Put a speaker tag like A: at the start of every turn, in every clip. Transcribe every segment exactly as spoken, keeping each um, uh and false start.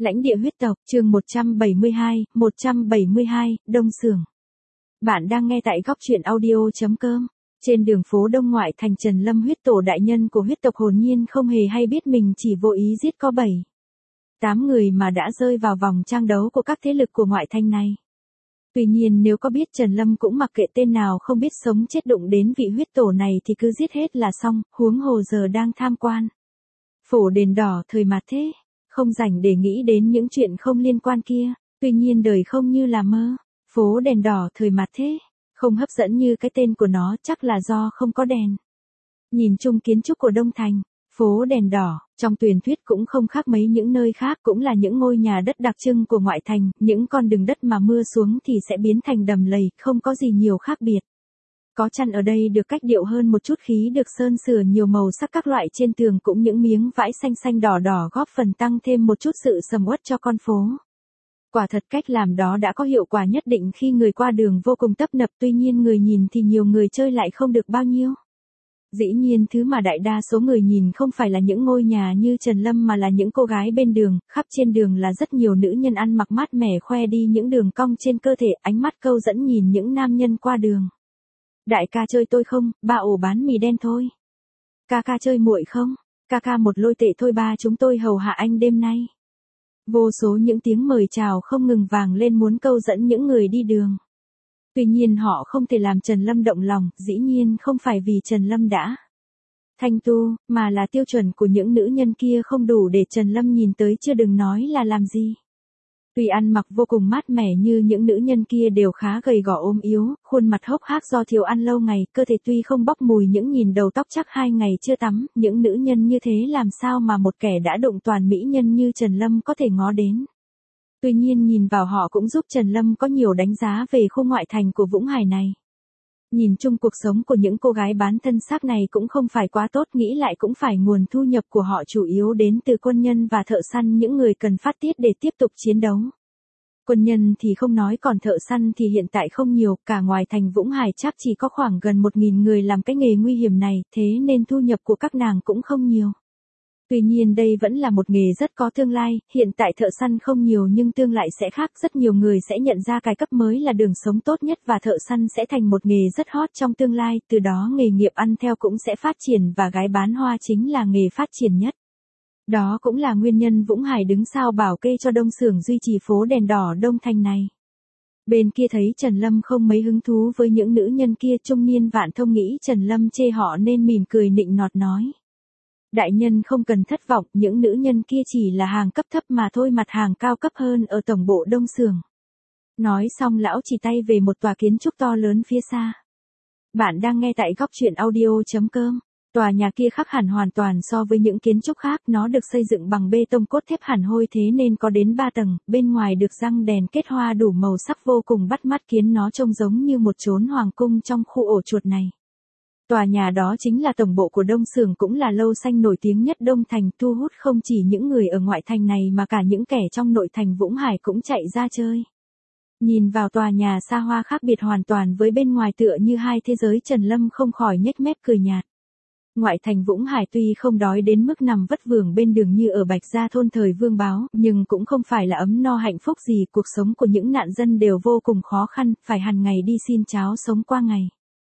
A: Lãnh địa huyết tộc, chương một trăm bảy mươi hai, một trăm bảy mươi hai, Đông Xưởng. Bạn đang nghe tại góc truyện audio chấm com. Trên đường phố Đông ngoại thành Trần Lâm, huyết tổ đại nhân của huyết tộc hồn nhiên không hề hay biết mình chỉ vô ý giết có bảy, tám người mà đã rơi vào vòng trang đấu của các thế lực của ngoại thành này. Tuy nhiên nếu có biết Trần Lâm cũng mặc kệ tên nào không biết sống chết đụng đến vị huyết tổ này thì cứ giết hết là xong, huống hồ giờ đang tham quan phổ đền đỏ thời mạt thế, không rảnh để nghĩ đến những chuyện không liên quan kia. Tuy nhiên đời không như là mơ, phố đèn đỏ thời mạt thế, không hấp dẫn như cái tên của nó, chắc là do không có đèn. Nhìn chung kiến trúc của Đông Thành, phố đèn đỏ, trong truyền thuyết cũng không khác mấy những nơi khác, cũng là những ngôi nhà đất đặc trưng của ngoại thành, những con đường đất mà mưa xuống thì sẽ biến thành đầm lầy, không có gì nhiều khác biệt. Có chăn ở đây được cách điệu hơn một chút, khí được sơn sửa nhiều màu sắc các loại trên tường, cũng những miếng vải xanh xanh đỏ đỏ góp phần tăng thêm một chút sự sầm uất cho con phố. Quả thật cách làm đó đã có hiệu quả nhất định khi người qua đường vô cùng tấp nập, tuy nhiên người nhìn thì nhiều, người chơi lại không được bao nhiêu. Dĩ nhiên thứ mà đại đa số người nhìn không phải là những ngôi nhà như Trần Lâm mà là những cô gái bên đường, khắp trên đường là rất nhiều nữ nhân ăn mặc mát mẻ khoe đi những đường cong trên cơ thể, ánh mắt câu dẫn nhìn những nam nhân qua đường. Đại ca chơi tôi không, ba ổ bán mì đen thôi. Ca ca chơi muội không, ca ca một lôi tệ thôi, ba chúng tôi hầu hạ anh đêm nay. Vô số những tiếng mời chào không ngừng vang lên muốn câu dẫn những người đi đường. Tuy nhiên họ không thể làm Trần Lâm động lòng, dĩ nhiên không phải vì Trần Lâm đã thanh tu, mà là tiêu chuẩn của những nữ nhân kia không đủ để Trần Lâm nhìn tới, chưa đừng nói là làm gì. Tuy ăn mặc vô cùng mát mẻ như những nữ nhân kia đều khá gầy gò ốm yếu, khuôn mặt hốc hác do thiếu ăn lâu ngày, cơ thể tuy không bốc mùi những nhìn đầu tóc chắc hai ngày chưa tắm, những nữ nhân như thế làm sao mà một kẻ đã đụng toàn mỹ nhân như Trần Lâm có thể ngó đến. Tuy nhiên nhìn vào họ cũng giúp Trần Lâm có nhiều đánh giá về khu ngoại thành của Vũng Hải này. Nhìn chung cuộc sống của những cô gái bán thân xác này cũng không phải quá tốt, nghĩ lại cũng phải nguồn thu nhập của họ chủ yếu đến từ quân nhân và thợ săn, những người cần phát tiết để tiếp tục chiến đấu. Quân nhân thì không nói, còn thợ săn thì hiện tại không nhiều, cả ngoài thành Vũng Hải chắc chỉ có khoảng gần một nghìn người làm cái nghề nguy hiểm này, thế nên thu nhập của các nàng cũng không nhiều. Tuy nhiên đây vẫn là một nghề rất có tương lai, hiện tại thợ săn không nhiều nhưng tương lai sẽ khác, rất nhiều người sẽ nhận ra cai cấp mới là đường sống tốt nhất và thợ săn sẽ thành một nghề rất hot trong tương lai, từ đó nghề nghiệp ăn theo cũng sẽ phát triển và gái bán hoa chính là nghề phát triển nhất. Đó cũng là nguyên nhân Vũng Hải đứng sao bảo kê cho Đông Xưởng duy trì phố đèn đỏ Đông Thành này. Bên kia thấy Trần Lâm không mấy hứng thú với những nữ nhân kia, trung niên Vạn Thông nghĩ Trần Lâm chê họ nên mỉm cười nịnh nọt nói. Đại nhân không cần thất vọng, những nữ nhân kia chỉ là hàng cấp thấp mà thôi, mặt hàng cao cấp hơn ở tổng bộ Đông Xưởng. Nói xong lão chỉ tay về một tòa kiến trúc to lớn phía xa. Bạn đang nghe tại góc truyện audio chấm com. Tòa nhà kia khác hẳn hoàn toàn so với những kiến trúc khác, nó được xây dựng bằng bê tông cốt thép hẳn hoi, thế nên có đến ba tầng, bên ngoài được răng đèn kết hoa đủ màu sắc vô cùng bắt mắt, khiến nó trông giống như một chốn hoàng cung trong khu ổ chuột này. Tòa nhà đó chính là tổng bộ của Đông Xưởng, cũng là lâu xanh nổi tiếng nhất Đông Thành, thu hút không chỉ những người ở ngoại thành này mà cả những kẻ trong nội thành Vũng Hải cũng chạy ra chơi. Nhìn vào tòa nhà xa hoa khác biệt hoàn toàn với bên ngoài, tựa như hai thế giới, Trần Lâm không khỏi nhếch mép cười nhạt. Ngoại thành Vũng Hải tuy không đói đến mức nằm vất vưởng bên đường như ở Bạch Gia thôn thời Vương Báo, nhưng cũng không phải là ấm no hạnh phúc gì, cuộc sống của những nạn dân đều vô cùng khó khăn, phải hàng ngày đi xin cháo sống qua ngày.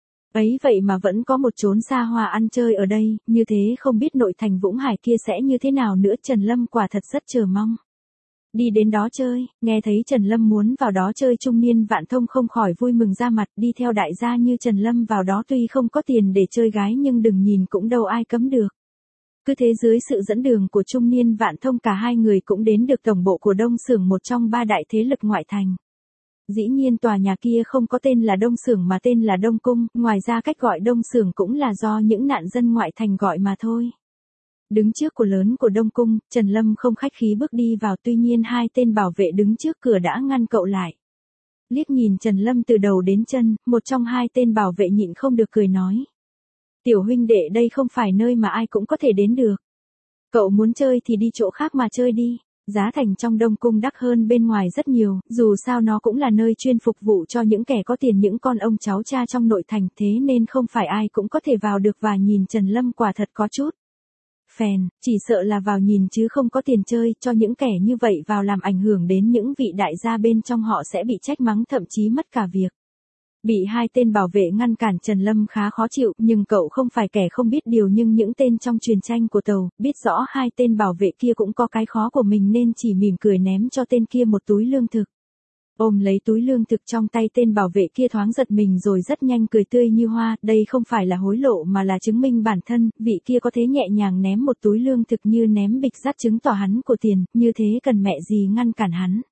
A: Ấy vậy mà vẫn có một chốn xa hoa ăn chơi ở đây, như thế không biết nội thành Vũng Hải kia sẽ như thế nào nữa, Trần Lâm quả thật rất chờ mong. Đi đến đó chơi, nghe thấy Trần Lâm muốn vào đó chơi, trung niên Vạn Thông không khỏi vui mừng ra mặt, đi theo đại gia như Trần Lâm vào đó tuy không có tiền để chơi gái nhưng đừng nhìn cũng đâu ai cấm được. Cứ thế dưới sự dẫn đường của trung niên Vạn Thông, cả hai người cũng đến được tổng bộ của Đông Xưởng, một trong ba đại thế lực ngoại thành. Dĩ nhiên tòa nhà kia không có tên là Đông Xưởng mà tên là Đông Cung, ngoài ra cách gọi Đông Xưởng cũng là do những nạn dân ngoại thành gọi mà thôi. Đứng trước cửa lớn của Đông Cung, Trần Lâm không khách khí bước đi vào, tuy nhiên hai tên bảo vệ đứng trước cửa đã ngăn cậu lại. Liếc nhìn Trần Lâm từ đầu đến chân, một trong hai tên bảo vệ nhịn không được cười nói. Tiểu huynh đệ, đây không phải nơi mà ai cũng có thể đến được. Cậu muốn chơi thì đi chỗ khác mà chơi đi. Giá thành trong Đông Cung đắt hơn bên ngoài rất nhiều, dù sao nó cũng là nơi chuyên phục vụ cho những kẻ có tiền, những con ông cháu cha trong nội thành, thế nên không phải ai cũng có thể vào được. Và nhìn Trần Lâm quả thật có chút phèn, chỉ sợ là vào nhìn chứ không có tiền chơi, cho những kẻ như vậy vào làm ảnh hưởng đến những vị đại gia bên trong họ sẽ bị trách mắng thậm chí mất cả việc. Bị hai tên bảo vệ ngăn cản Trần Lâm khá khó chịu, nhưng cậu không phải kẻ không biết điều nhưng những tên trong truyền tranh của tàu, biết rõ hai tên bảo vệ kia cũng có cái khó của mình nên chỉ mỉm cười ném cho tên kia một túi lương thực. Ôm lấy túi lương thực trong tay tên bảo vệ kia thoáng giật mình rồi rất nhanh cười tươi như hoa, đây không phải là hối lộ mà là chứng minh bản thân, vị kia có thế nhẹ nhàng ném một túi lương thực như ném bịch sắt chứng tỏ hắn của tiền, như thế cần mẹ gì ngăn cản hắn.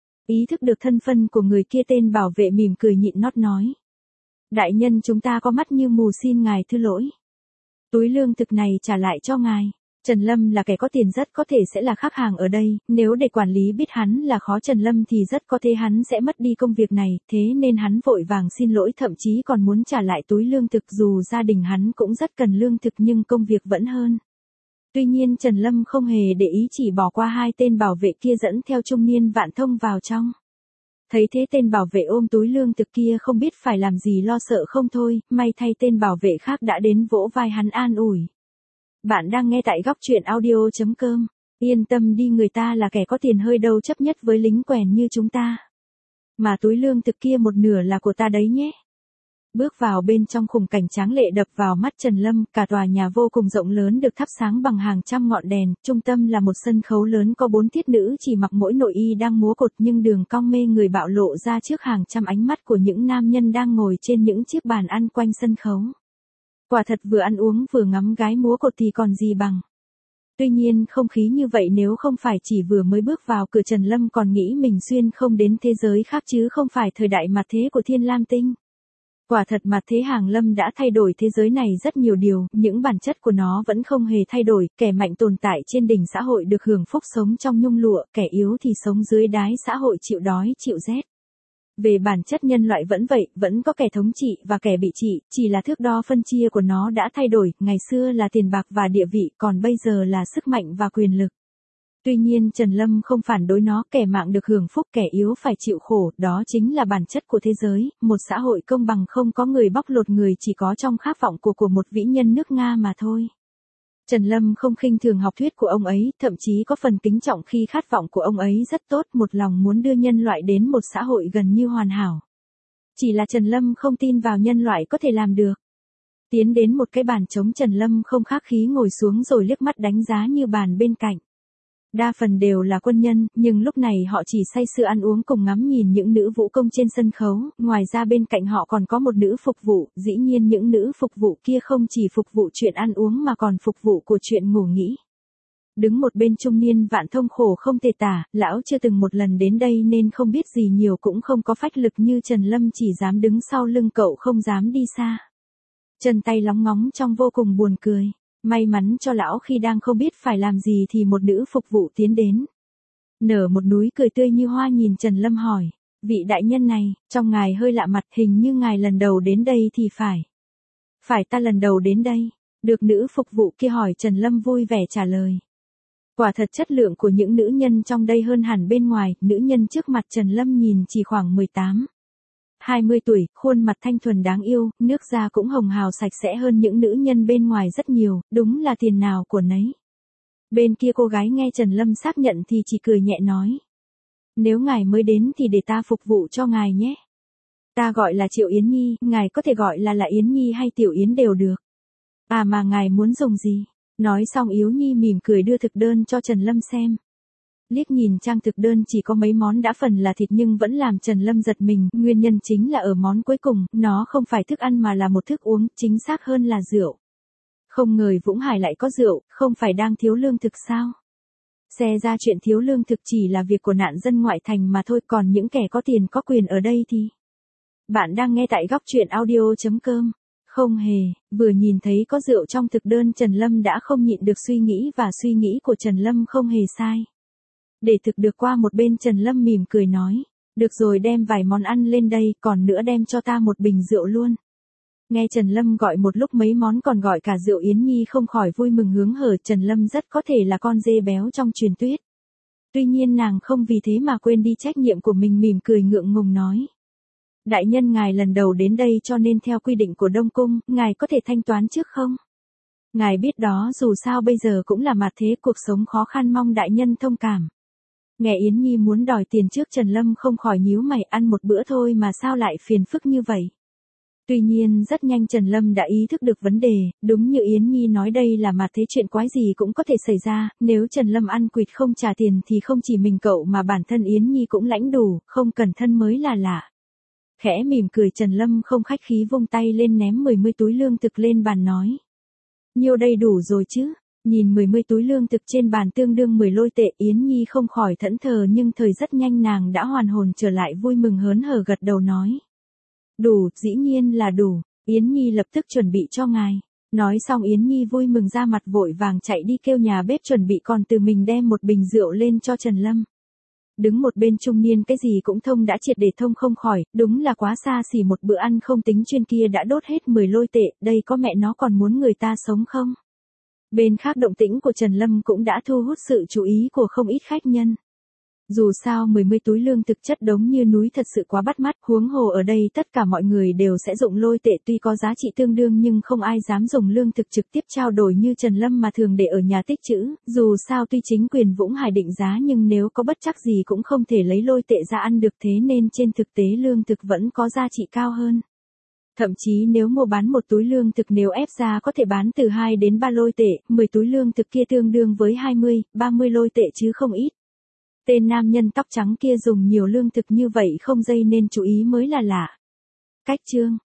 A: Ý thức được thân phân của người kia tên bảo vệ mỉm cười nhịn nót nói. Đại nhân chúng ta có mắt như mù xin ngài thứ lỗi. Túi lương thực này trả lại cho ngài. Trần Lâm là kẻ có tiền rất có thể sẽ là khách hàng ở đây, nếu để quản lý biết hắn là khó Trần Lâm thì rất có thể hắn sẽ mất đi công việc này, thế nên hắn vội vàng xin lỗi thậm chí còn muốn trả lại túi lương thực dù gia đình hắn cũng rất cần lương thực nhưng công việc vẫn hơn. Tuy nhiên Trần Lâm không hề để ý chỉ bỏ qua hai tên bảo vệ kia dẫn theo trung niên Vạn Thông vào trong. Thấy thế tên bảo vệ ôm túi lương thực kia không biết phải làm gì lo sợ không thôi, may thay tên bảo vệ khác đã đến vỗ vai hắn an ủi. Bạn đang nghe tại góc truyện audio chấm com. Yên tâm đi, người ta là kẻ có tiền hơi đâu chấp nhất với lính quèn như chúng ta. Mà túi lương thực kia một nửa là của ta đấy nhé. Bước vào bên trong khung cảnh tráng lệ đập vào mắt Trần Lâm, cả tòa nhà vô cùng rộng lớn được thắp sáng bằng hàng trăm ngọn đèn, trung tâm là một sân khấu lớn có bốn thiết nữ chỉ mặc mỗi nội y đang múa cột nhưng đường cong mê người bạo lộ ra trước hàng trăm ánh mắt của những nam nhân đang ngồi trên những chiếc bàn ăn quanh sân khấu. Quả thật vừa ăn uống vừa ngắm gái múa cột thì còn gì bằng. Tuy nhiên không khí như vậy nếu không phải chỉ vừa mới bước vào cửa Trần Lâm còn nghĩ mình xuyên không đến thế giới khác chứ không phải thời đại mặt thế của Thiên Lam Tinh. Quả thật mặt thế Hàng Lâm đã thay đổi thế giới này rất nhiều điều, những bản chất của nó vẫn không hề thay đổi, kẻ mạnh tồn tại trên đỉnh xã hội được hưởng phúc sống trong nhung lụa, kẻ yếu thì sống dưới đáy xã hội chịu đói, chịu rét. Về bản chất nhân loại vẫn vậy, vẫn có kẻ thống trị và kẻ bị trị, chỉ là thước đo phân chia của nó đã thay đổi, ngày xưa là tiền bạc và địa vị, còn bây giờ là sức mạnh và quyền lực. Tuy nhiên Trần Lâm không phản đối nó, kẻ mạng được hưởng phúc kẻ yếu phải chịu khổ, đó chính là bản chất của thế giới, một xã hội công bằng không có người bóc lột người chỉ có trong khát vọng của của một vĩ nhân nước Nga mà thôi. Trần Lâm không khinh thường học thuyết của ông ấy, thậm chí có phần kính trọng khi khát vọng của ông ấy rất tốt, một lòng muốn đưa nhân loại đến một xã hội gần như hoàn hảo. Chỉ là Trần Lâm không tin vào nhân loại có thể làm được. Tiến đến một cái bàn trống Trần Lâm không khách khí ngồi xuống rồi liếc mắt đánh giá như bàn bên cạnh. Đa phần đều là quân nhân, nhưng lúc này họ chỉ say sưa ăn uống cùng ngắm nhìn những nữ vũ công trên sân khấu, ngoài ra bên cạnh họ còn có một nữ phục vụ, dĩ nhiên những nữ phục vụ kia không chỉ phục vụ chuyện ăn uống mà còn phục vụ của chuyện ngủ nghỉ. Đứng một bên trung niên Vạn Thông khổ không thể tả, lão chưa từng một lần đến đây nên không biết gì nhiều cũng không có phách lực như Trần Lâm chỉ dám đứng sau lưng cậu không dám đi xa. Chân tay lóng ngóng trong vô cùng buồn cười. May mắn cho lão khi đang không biết phải làm gì thì một nữ phục vụ tiến đến. Nở một núi cười tươi như hoa nhìn Trần Lâm hỏi, vị đại nhân này, trong ngài hơi lạ mặt hình như ngài lần đầu đến đây thì phải. Phải ta lần đầu đến đây, được nữ phục vụ kia hỏi Trần Lâm vui vẻ trả lời. Quả thật chất lượng của những nữ nhân trong đây hơn hẳn bên ngoài, nữ nhân trước mặt Trần Lâm nhìn chỉ khoảng mười tám. hai mươi tuổi, khuôn mặt thanh thuần đáng yêu, nước da cũng hồng hào sạch sẽ hơn những nữ nhân bên ngoài rất nhiều, đúng là tiền nào của nấy. Bên kia cô gái nghe Trần Lâm xác nhận thì chỉ cười nhẹ nói. Nếu ngài mới đến thì để ta phục vụ cho ngài nhé. Ta gọi là Triệu Yến Nhi, ngài có thể gọi là là Yến Nhi hay Tiểu Yến đều được. À mà ngài muốn dùng gì? Nói xong Yếu Nhi mỉm cười đưa thực đơn cho Trần Lâm xem. Liếc nhìn trang thực đơn chỉ có mấy món đã phần là thịt nhưng vẫn làm Trần Lâm giật mình, nguyên nhân chính là ở món cuối cùng, nó không phải thức ăn mà là một thức uống, chính xác hơn là rượu. Không ngờ Vũng Hải lại có rượu, không phải đang thiếu lương thực sao? Xe ra chuyện thiếu lương thực chỉ là việc của nạn dân ngoại thành mà thôi, còn những kẻ có tiền có quyền ở đây thì... Bạn đang nghe tại góc truyện audio chấm com. Không hề, vừa nhìn thấy có rượu trong thực đơn Trần Lâm đã không nhịn được suy nghĩ và suy nghĩ của Trần Lâm không hề sai. Để thực được qua một bên Trần Lâm mỉm cười nói, được rồi đem vài món ăn lên đây, còn nữa đem cho ta một bình rượu luôn. Nghe Trần Lâm gọi một lúc mấy món còn gọi cả rượu Yến Nhi không khỏi vui mừng hướng hở, Trần Lâm rất có thể là con dê béo trong truyền thuyết. Tuy nhiên nàng không vì thế mà quên đi trách nhiệm của mình mỉm cười ngượng ngùng nói. Đại nhân ngài lần đầu đến đây cho nên theo quy định của Đông Cung, ngài có thể thanh toán trước không? Ngài biết đó, dù sao bây giờ cũng là mặt thế, cuộc sống khó khăn, mong đại nhân thông cảm. Nghe Yến Nhi muốn đòi tiền trước, Trần Lâm không khỏi nhíu mày, ăn một bữa thôi mà sao lại phiền phức như vậy. Tuy nhiên rất nhanh Trần Lâm đã ý thức được vấn đề, đúng như Yến Nhi nói, đây là mặt thế, chuyện quái gì cũng có thể xảy ra, nếu Trần Lâm ăn quỵt không trả tiền thì không chỉ mình cậu mà bản thân Yến Nhi cũng lãnh đủ, không cẩn thân mới là lạ. Khẽ mỉm cười, Trần Lâm không khách khí vung tay lên ném mười mươi túi lương thực lên bàn nói. Nhiêu đây đủ rồi chứ? Nhìn mười mươi túi lương thực trên bàn tương đương mười lôi tệ, Yến Nhi không khỏi thẫn thờ, nhưng thời rất nhanh nàng đã hoàn hồn trở lại, vui mừng hớn hở gật đầu nói. Đủ, dĩ nhiên là đủ, Yến Nhi lập tức chuẩn bị cho ngài. Nói xong Yến Nhi vui mừng ra mặt, vội vàng chạy đi kêu nhà bếp chuẩn bị, còn từ mình đem một bình rượu lên cho Trần Lâm. Đứng một bên trung niên cái gì cũng thông đã triệt để thông không khỏi, đúng là quá xa xỉ, một bữa ăn không tính chuyên kia đã đốt hết mười lôi tệ, đây có mẹ nó còn muốn người ta sống không? Bên khác động tĩnh của Trần Lâm cũng đã thu hút sự chú ý của không ít khách nhân. Dù sao mười mươi túi lương thực chất đống như núi thật sự quá bắt mắt, huống hồ ở đây tất cả mọi người đều sẽ dụng lôi tệ, tuy có giá trị tương đương nhưng không ai dám dùng lương thực trực tiếp trao đổi như Trần Lâm mà thường để ở nhà tích trữ, dù sao tuy chính quyền Vũng Hải định giá nhưng nếu có bất trắc gì cũng không thể lấy lôi tệ ra ăn được, thế nên trên thực tế lương thực vẫn có giá trị cao hơn. Thậm chí nếu mua bán một túi lương thực nếu ép ra có thể bán từ hai đến ba lôi tệ, mười túi lương thực kia tương đương với hai mươi, ba mươi lôi tệ chứ không ít. Tên nam nhân tóc trắng kia dùng nhiều lương thực như vậy không gây nên chú ý mới là lạ. Cách chương